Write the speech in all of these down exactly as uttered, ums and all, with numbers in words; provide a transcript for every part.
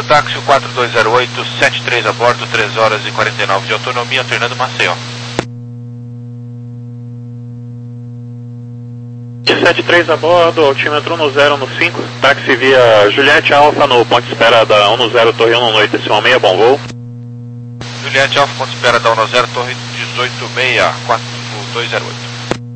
táxi quatro dois zero oito, sete três a bordo, três horas e quarenta e nove de autonomia, Fernando Maceió. sete três a bordo, altímetro um zero no cinco, táxi via Juliette Alfa no ponto de espera da um zero, torre um oito, decimal seis, bom voo. Juliette Alfa, ponto de espera da um zero, torre dezoito seis, quatro dois zero oito.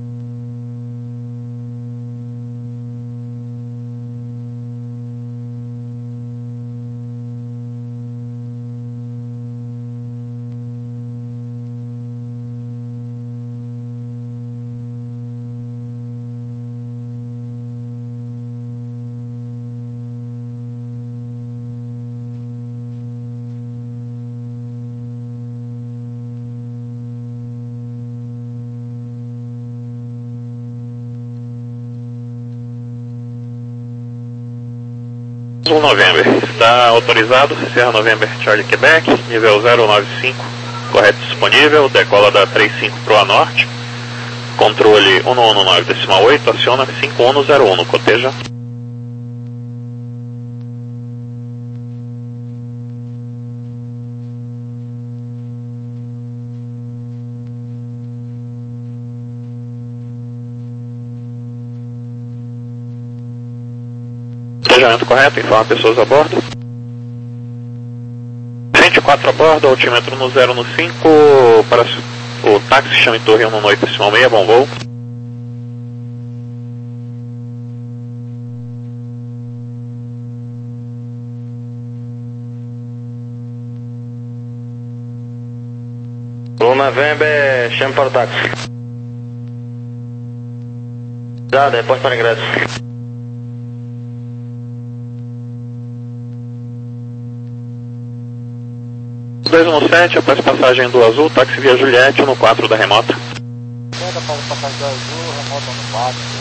um November, está autorizado, Serra November Charlie Quebec, nível zero nove cinco, correto disponível, decola da trinta e cinco para o norte, controle um um nove decimal oito, aciona cinco um zero um, coteja. Cotejamento correto, informa pessoas a bordo. vinte e quatro a bordo, altímetro no zero no cinco, para o táxi chama em torre um oito decimal seis, bom voo. um November, chame para o táxi. Já, depois para ingresso. dois um sete, após passagem do azul, táxi via Juliette no quatro da remota. Manda para passagem do azul, remota no quatro.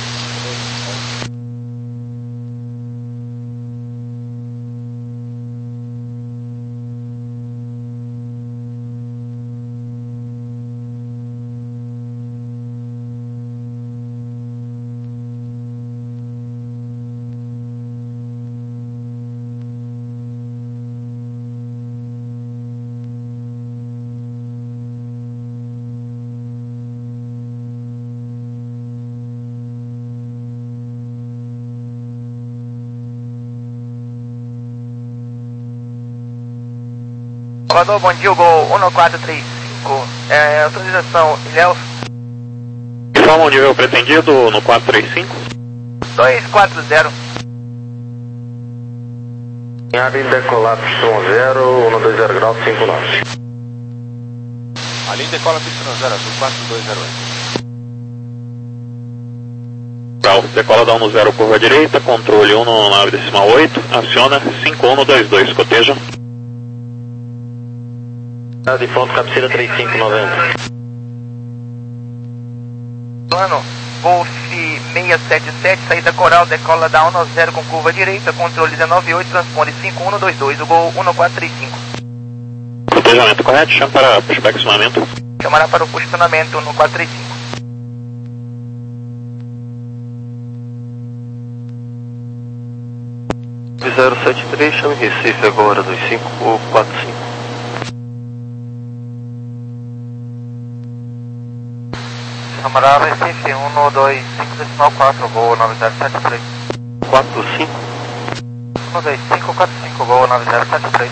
Salvador, bom dia, o Gol um quatro três cinco, é, autorização, Ilhéus. Informa o nível pretendido no quatro três cinco. dois quatro zero. Em área de decolar, pista um zero, um dois zero grau, cinco nove. A linha decola pista um zero, azul quatro dois zero oito. Decola da um zero, curva direita, controle um nove decimal oito, aciona cinco um dois dois, coteja. De ponto, cabeceira trinta e cinco noventa. Plano, Golf seiscentos e setenta e sete, saída coral, decola da um zero com curva direita, controle dezenove oito, transpone cinco um dois dois, o Gol um quatro três cinco. Cotejamento correto, chama para pushback acionamento. Chamará para o posicionamento um quatro três cinco. zero sete três, chame Recife agora, dois cinco quatro cinco. Chamará Recife um dois cinco decimal quatro, Gol nove zero sete três. quatro cinco? um dois cinco quatro cinco, Gol nove zero sete três.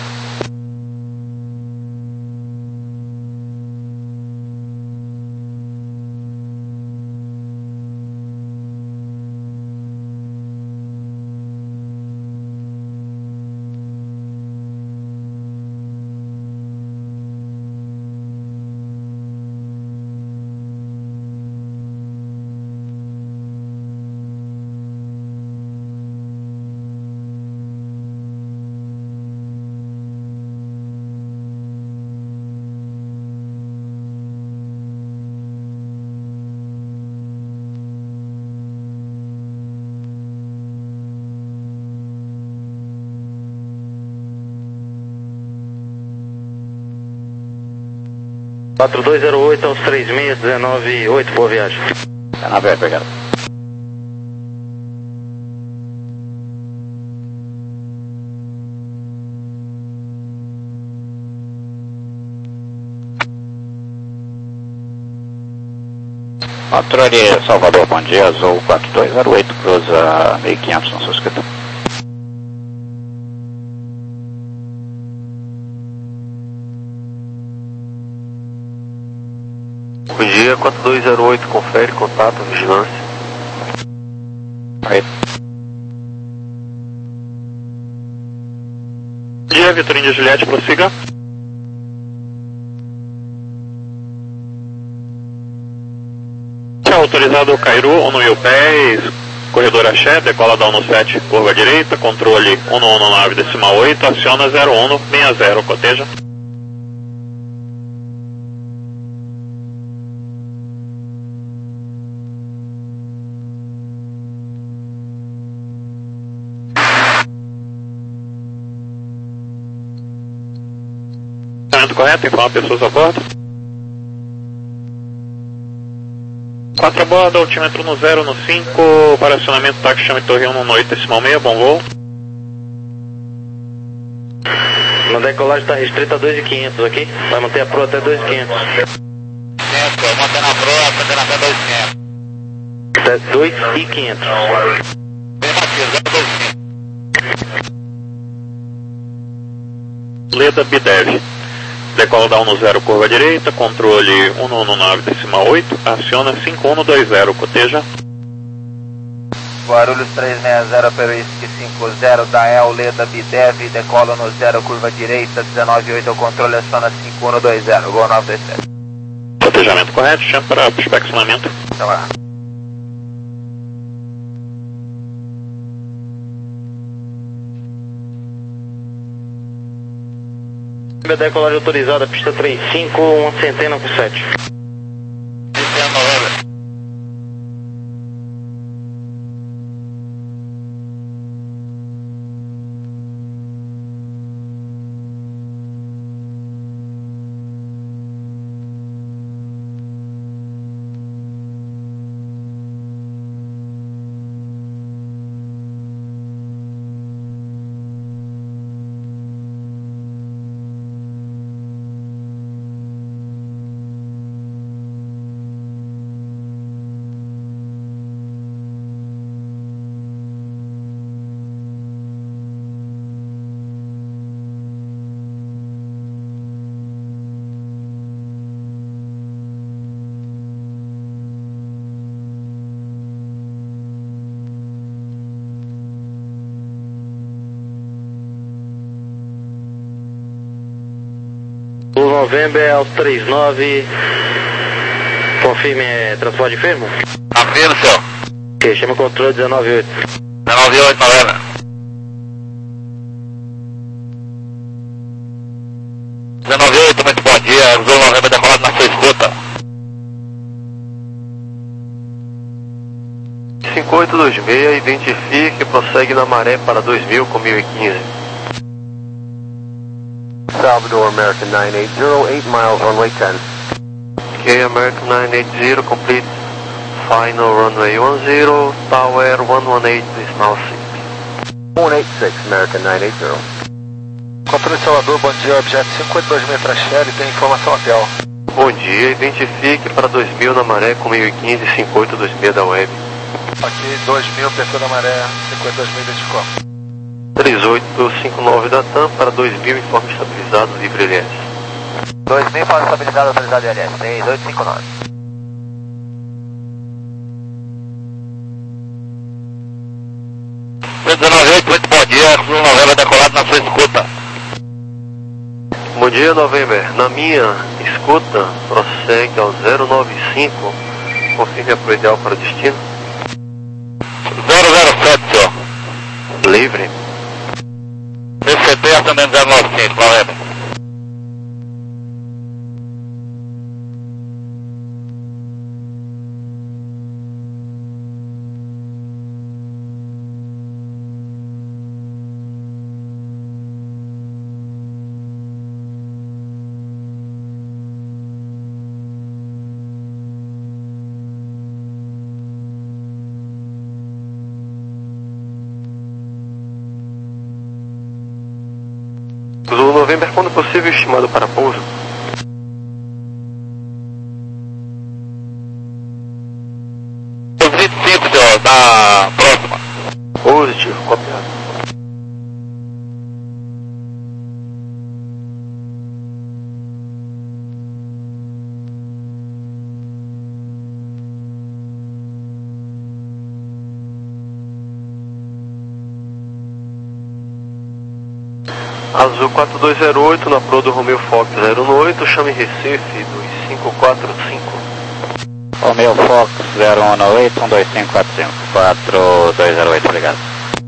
quatro dois zero oito aos três seis um nove oito, boa viagem. Tá na verba, obrigado. Controle Salvador, bom dia, Azul quatro dois zero oito, cruza mil e quinhentos na sua escrita. Bom dia, quatro dois zero oito, confere, contato, vigilância. Aí. Bom dia, Vitorino de Juliette, prossiga. Autorizado o Cairu, Uno mil pés, corredor Axé, decola da um sete, curva direita, controle um um nove decimal oito, aciona zero um seis zero, coteja. Correto, informa pessoas a bordo. quatro a bordo, altímetro no zero, no cinco, para acionamento táxi chame torre um oito decimal seis, bom voo. Na decolagem está restrita a dois mil e quinhentos aqui, vai manter a proa até dois mil e quinhentos. Mantendo a proa, mantendo até dois mil e quinhentos. Até dois mil e quinhentos. Bem batido, zero dois mil e quinhentos. Leda Bidev. Decola da um zero, curva direita, controle um um nove decimal oito, aciona cinco um dois zero, coteja. Guarulhos três seis zero, Peruísque cinco zero, Dael, Leda, Bidev, decola no zero, curva direita, dezenove oito, o controle aciona cinco um dois zero, Gol nove dois sete. Cotejamento correto, chama para inspecionamento. Então lá. Decolagem autorizada, pista trinta e cinco, uma centena por sete. O November é aos trinta e nove. Confirme, é transporte firme? Afirmo, senhor. Ok, chama o controle dezenove oito. dezenove oito, November. dezenove oito, muito bom dia. Azul November decolado na sua escuta. cinco oito dois seis, identifique e prossegue na maré para dois mil com mil e quinze. Salvador American nine eight zero, eight miles, runway ten. Ok, American nine eight zero, complete. Final runway one zero, tower one one eight, decimal six. one eight six, American nine eight zero. Controle Salvador, bom dia, objeto cinco oito dois seis para Sherry, tem informação hotel. Bom dia, identifique para dois mil na maré com mil e quinze, cinco oito dois seis da web. Aqui, dois mil, pessoa da maré, cinco oito dois seis identificou. três oito cinco nove da TAM para dois mil, informe estabilizado, livre L S. dois mil, informe estabilizado, autorizado L S, três oito cinco nove. dezenove oito, muito bom dia. Azul November decolado na sua escuta. Bom dia, November. Na minha escuta, prossegue ao zero nove cinco. Confirme a proa ideal para o destino. zero zero sete, senhor. Livre. P C T ascendendo zero nove cinco, November. Zulu November, quando possível, estimado para pouso. Azul quatro dois zero oito, na Pro do Romeo Fox zero oito, chame Recife dois cinco quatro cinco. Romeo Fox zero um oito, um dois cinco quatro cinco, quatro dois zero oito, obrigado.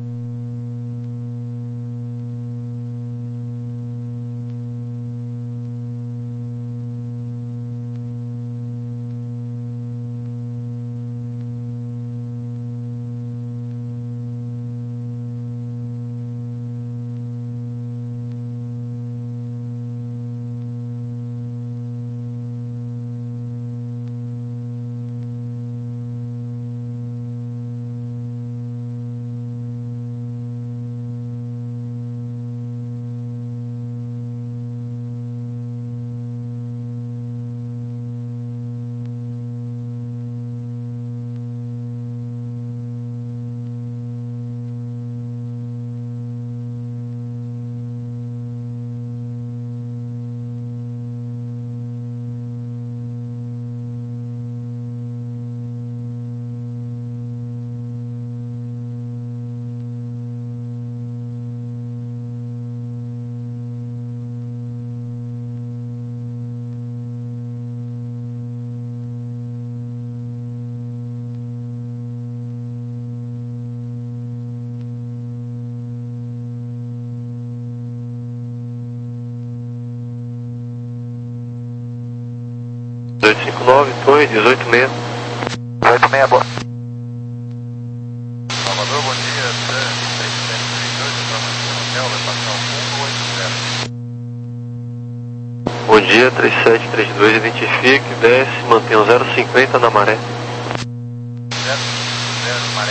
dois cinco nove, Torre dezoito seis. dezoito seis, boa. Salvador, bom dia, três sete três dois, informação hotel, vai passar o um oito zero. Bom dia, três sete três dois, identifique, desce, mantenha o zero cinquenta na maré. zero zero, maré.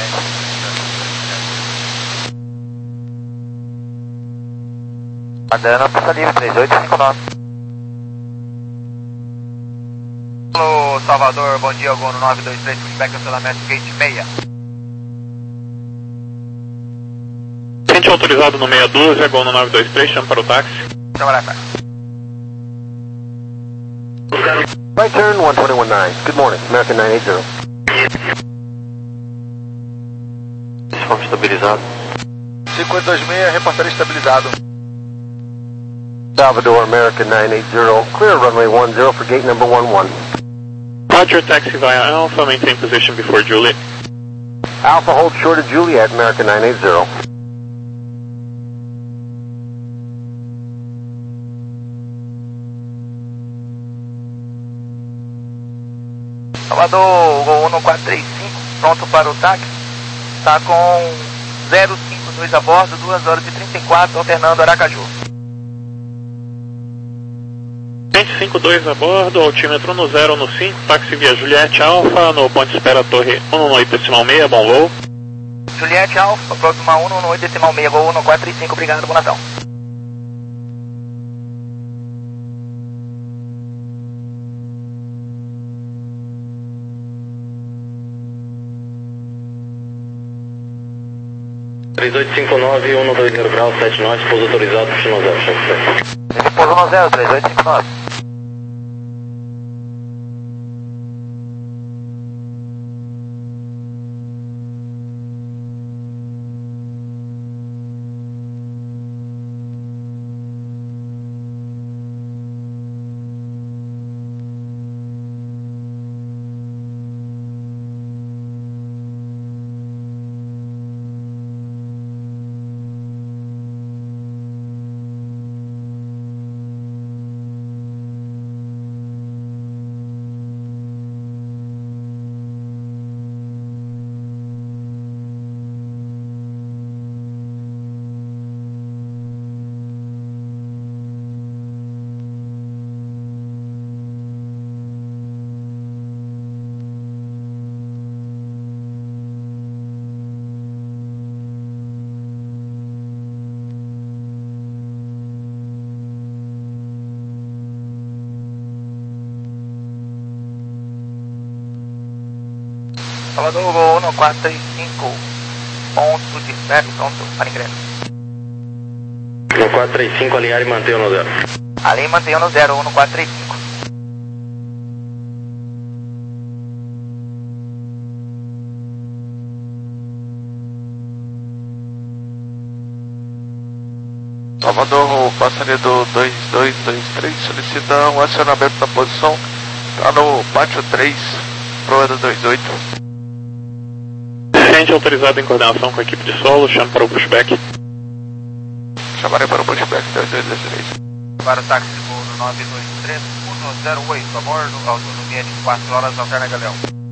Mandando pista livre, três oito cinco nove. Alô, Salvador, bom dia, Gol no nove dois três, feedback, cancelamento, gate seis. Cliente autorizado no meia dúzia, Gol no nove dois três, chama para o táxi. Chama lá, cara. Right turn, one two one nine. Good morning, American nine eight zero. Forma estabilizado. cinco oito dois seis, reportaria estabilizado. Salvador, American nine eight zero. Clear runway one zero for gate number one one. Roger, taxi via Alpha, maintain position before Juliet. Alpha hold short of Juliet, American nine eight zero. Salvador, Gol um quatro três cinco, pronto para o táxi. Está com zero cinco dois a bordo, duas horas e trinta e quatro, alternando Aracaju. Cliente cinco dois a bordo, altímetro no zero no cinco, táxi via Juliette Alpha, no ponto de espera Torre um um oito decimal seis, bom voo. Juliette Alpha, próxima um um oito decimal seis, Gol um quatro três cinco, obrigado, boa nação. três oito cinco nove, um dois zero grau, sete nós, pouso autorizado, Chino zero, chefe. Ele pouso no zero, três oito cinco nove. Salvador, Gol um quatro três cinco, ponto de espera, pronto para ingresso. um quatro três cinco, alinhar e manter no zero. Além mantenha no zero, um quatro três cinco. Salvador, passaria do dois dois dois três, solicita um acionamento da posição, tá no pátio três, proa do dois oito. Ciente autorizado em coordenação com a equipe de solo, chame para o pushback. Chamarei para o pushback dois dois dois três. Para o táxi de voo no nove dois três um zero oito, a bordo, autonomia de quatro horas, alterna Galeão.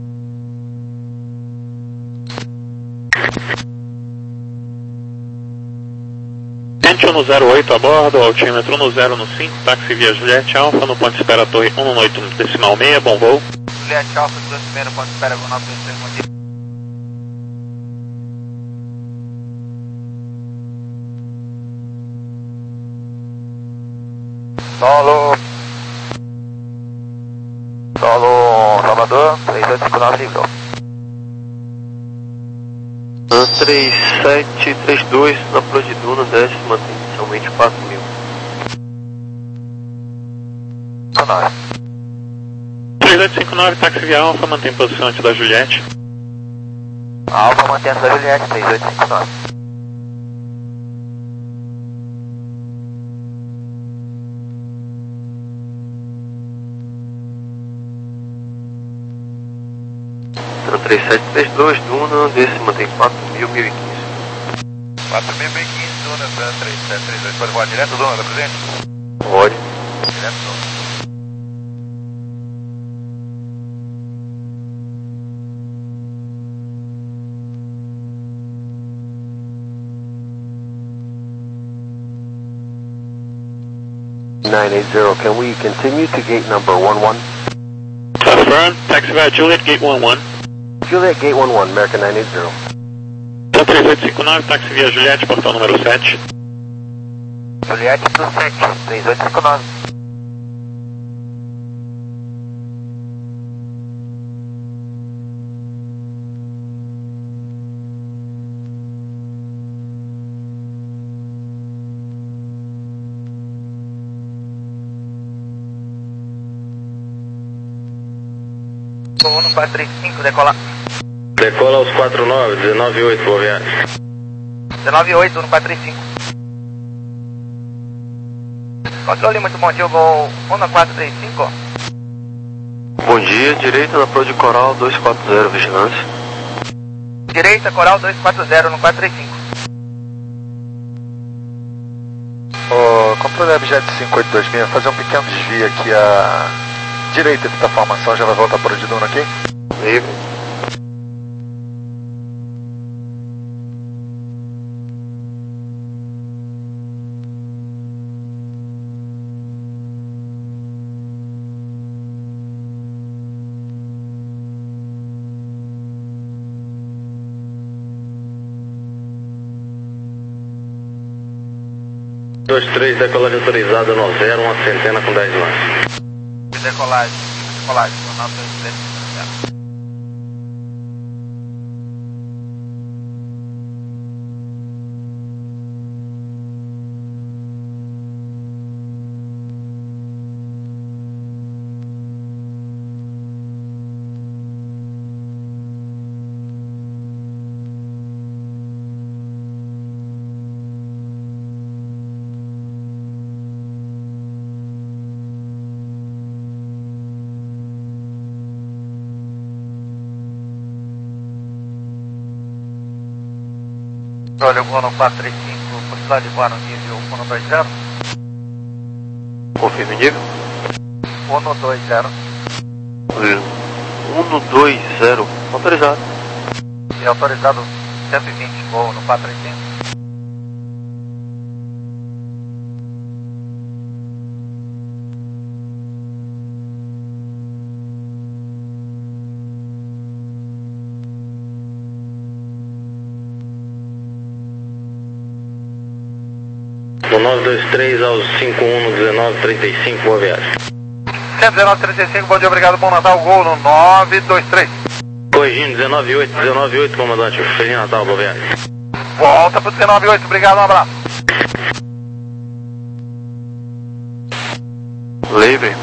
Ciente um no zero oito a bordo, altímetro um no zero no cinco, táxi via Juliette Alfa, no ponto de espera Torre um no oito decimal seis, bom voo. Juliette Alfa, duas primeiro, ponto de espera com nove dois três, bom dia. Solo. Solo, Salvador, três oito cinco nove, livrou. três sete três dois, na Pro de Duna, desce, mantém inicialmente quatro mil. três oito cinco nove, táxi via Alfa, mantém posição antes da Juliette. Alfa, mantém a sua Juliette, três oito cinco nove. três sete três dois, Duna, desce, mantém quatro mil, mil e quinze. quatro mil e quinze, Duna, três sete três dois. Pode voar direto, Duna, tá presente? Pode. Direto, Duna. nine eight zero, can we continue to gate number one one? Affirm, taxi via Juliet, gate one one. Juliet, gate one one, American nine eight zero. três oito cinco nove, táxi via Juliette, portão número sete. Juliette do sete, três oito cinco nove. Voo no quatro três cinco, decola. Decola aos quatro nove, dezenove oito, boa viagem. dezenove oito no quatro três cinco. Controle muito bom dia, voo um no quatro três cinco. Bom dia, direita na Pro de Coral, dois quatro zero, vigilância. Direita, Coral dois quatro zero no quatro três cinco. O controle Abjet cinco oito dois seis, fazer um pequeno desvio aqui à direita da formação, já vai voltar para o de Duna aqui? Livre. dois três, decolagem autorizada no zero, uma centena com dez lances. Decolagem, decolagem, nove dois três. Olha, eu vou no quatro três cinco, possibilidade de voar no nível um no dois zero. Confirme nível. um no dois zero. um no dois zero, autorizado. E autorizado cento e vinte, voo no quatro três cinco. Do nove dois três aos cinco um no dezenove trinta e cinco, boa viagem. dezenove trinta e cinco, bom dia, obrigado, bom Natal, gol no nove dois três. Corrigindo, dezenove oito, dezenove oito, comandante. Feliz Natal, boa viagem. Volta pro dezenove oito, obrigado, um abraço. Livre.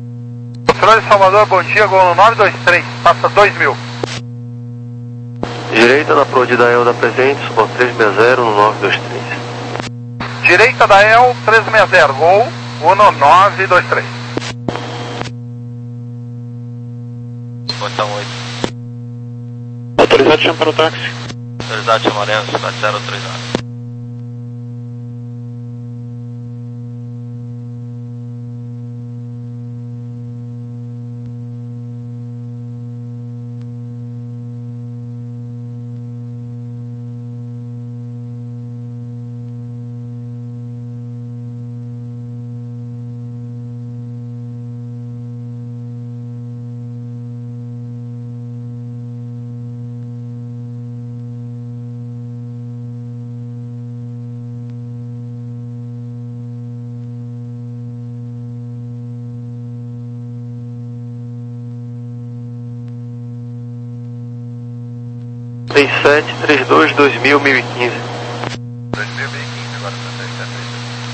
Controle de Salvador, bom dia, gol no nove dois três, passa dois mil. Direita da Pro de Dael da presente, suba três seis zero no nove dois três. Direita da E L três seis zero, gol um nove dois três. Botão oito. Autorizado, chama para o táxi. Autorizado, chamaremos, cidade zero autorizado. três sete três dois dois mil, mil e quinze. dois mil e quinze agora para três sete três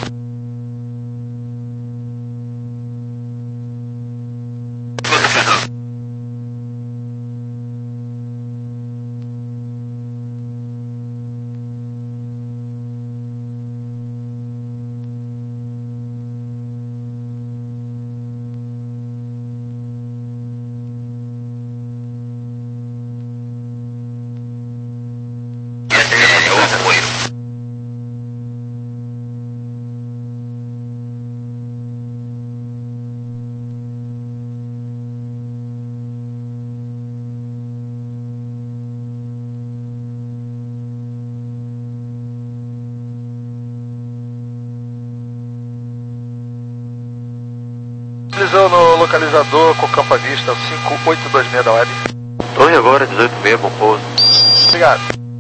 Utilizou no localizador com campo à vista cinco oito dois seis da web. Torre agora, dezoito seis, bom pouso. Obrigado.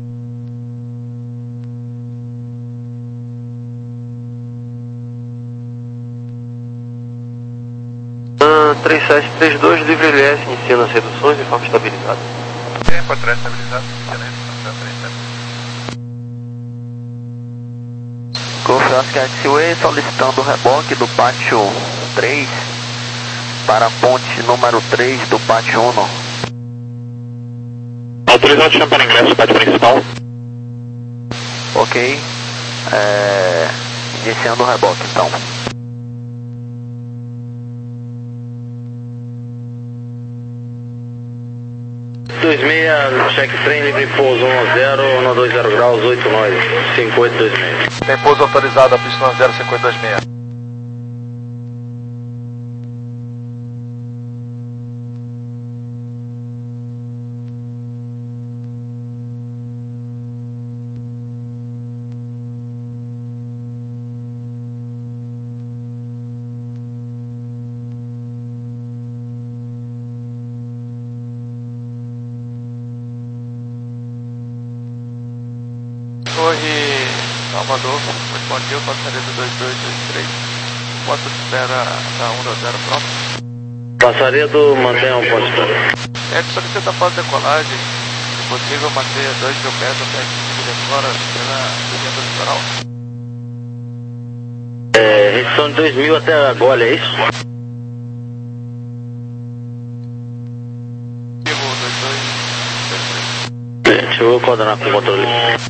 Ah, três sete três dois, livre L S, iniciando as reduções de forma estabilizada. Tempo atrás estabilizado. Excelente. três sete. Golf Oscar X-Way solicitando o reboque do pátio três para a ponte número três do pátio um. Autorizado, chama para ingresso, pátio principal. Ok. É... Iniciando o reboque então. dois seis, check trem, livre pouso um zero, um dois zero graus, oito nove, cinco oito dois seis. Tem pouso autorizado a pista zero cinco oito dois seis. Torre Salvador, bom dia, passaria do dois dois dois três, ponto de espera da um zero pronto. Passaria do mantenha um ponto de espera. É que solicita após decolagem, se possível manter dois mil pés até que decora pela linha do litoral. É, restrição de dois mil até agora, é isso? Vivo dois dois dois três. É, deixa eu coordenar com o controle.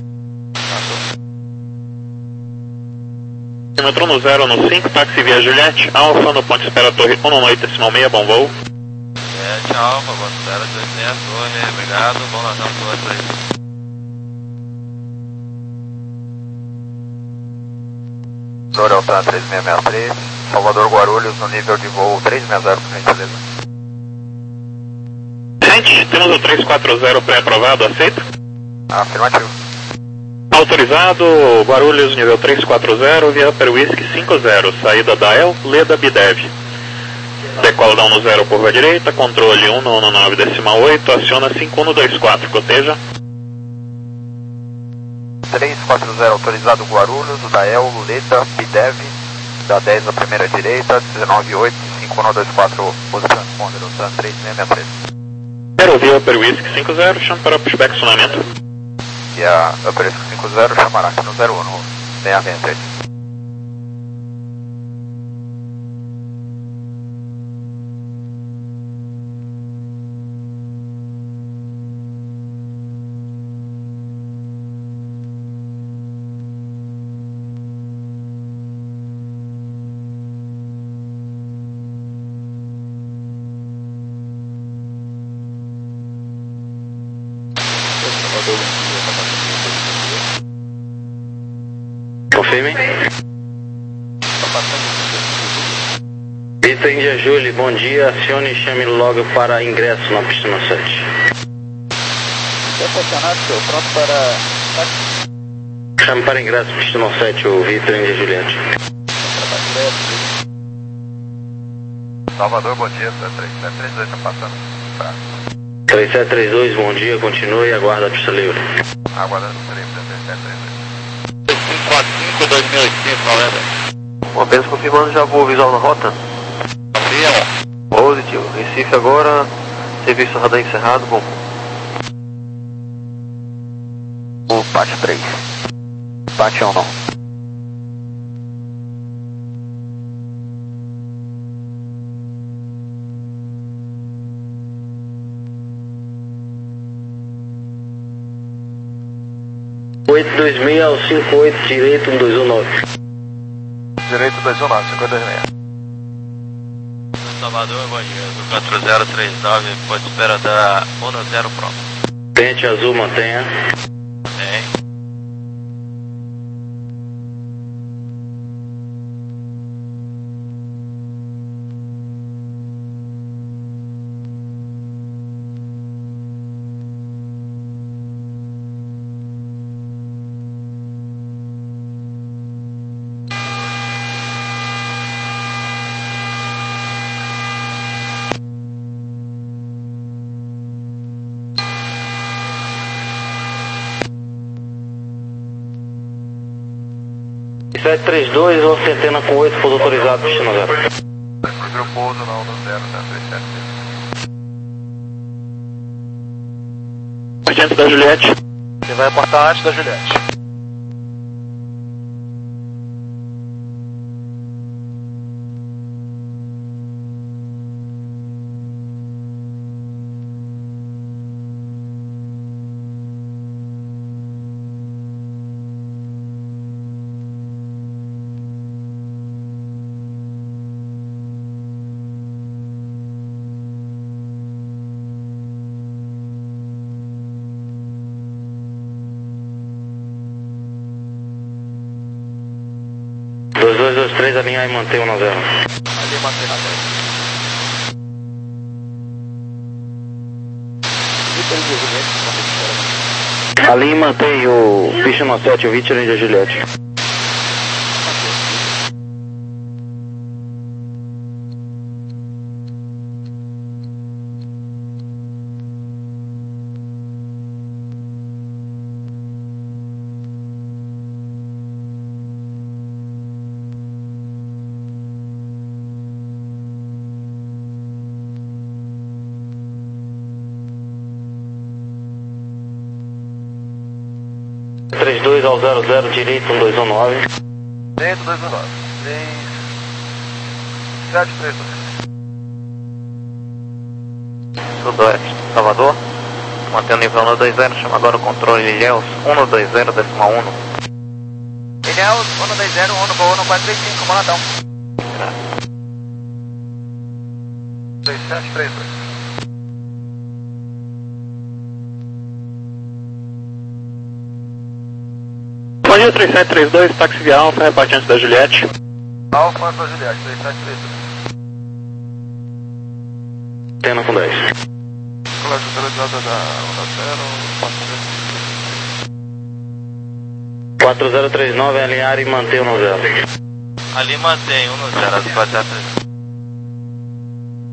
Entrou no zero no cinco, táxi via Juliette, Alfa no ponte espera torre um oito decimal seis, bom voo. Juliette Alfa, ponte espera dois seis, torre, obrigado, bom Natal, torre três. Doreltan três seis seis três, Salvador Guarulhos no nível de voo três seis zero, por gentileza. Gente, temos o três quatro zero pré-aprovado, aceita? Afirmativo. Autorizado, Guarulhos, nível três quatro zero, via Upper Whisky cinco zero, saída da El, Leda Bidev. Decola da um zero, curva direita, controle um nove decimal oito, aciona cinco um dois quatro, coteja. três quatro zero autorizado Guarulhos, da El, Leda Bidev, da dez na primeira direita, dezenove oito, cinco um dois quatro, usa transponder, Doreltan três seis seis três. Quero via Upper Whisky cinco zero, chama para pushback acionamento. E a Upper Whisky cinco zero chamará aqui no zero um, no seis seis três. Confirme. Vitor Índia Júlio, bom dia. Acione e chame logo para ingresso na pista sete. Posicionado, senhor. Pronto para... Chame para ingresso na pista sete, o Vitor Índia Juliette. Salvador, bom dia. três sete três dois está passando. Tá. três sete três dois, bom dia. Continue e aguarda a pista livre. Aguardando o livre, três sete três dois. cinco quatro cinco dois mil e cinco, valendo. Apenas confirmando, já vou visual na rota. Positivo. Recife agora, serviço radar encerrado, bom. O Pátio três. Pátio um não. oito dois seis ao cinco oito, direito um dois um nove. Direito dois um nove, cinco dois seis. Salvador, bom dia. quatro zero três nove, pode espera da um zero pronto. Pente azul, mantenha. Tem. sete três dois, uma centena com oito, pouso autorizado, destino zero. Grupo pouso na um zero, tá? três sete três. Agente da Juliette. Você vai aportar antes da Juliette. dois dois dois três, alinhar e manter um zero. Ali manter na dez. Ali mantém o pista no sete, o Vitor Índia Juliette. três dois ao zero zero, direito um dois um nove. Direito dois um nove. três sete três dois. Sudoeste, Salvador. Mantendo nível um dois zero, chama agora o controle Ilhéus um dois zero, décima um. Ilhéus um dois zero, um, voo um quatro três cinco, Monatão. três sete três dois. Bom dia, três sete três dois, táxi via Alfa, repartiente da Juliette. Alfa para Juliette, três sete três dois. Tena com dez. Colégio autorizada da um zero, quatro zero três nove, alinhar e manter um zero. ali mantém um zero, quatro zero três.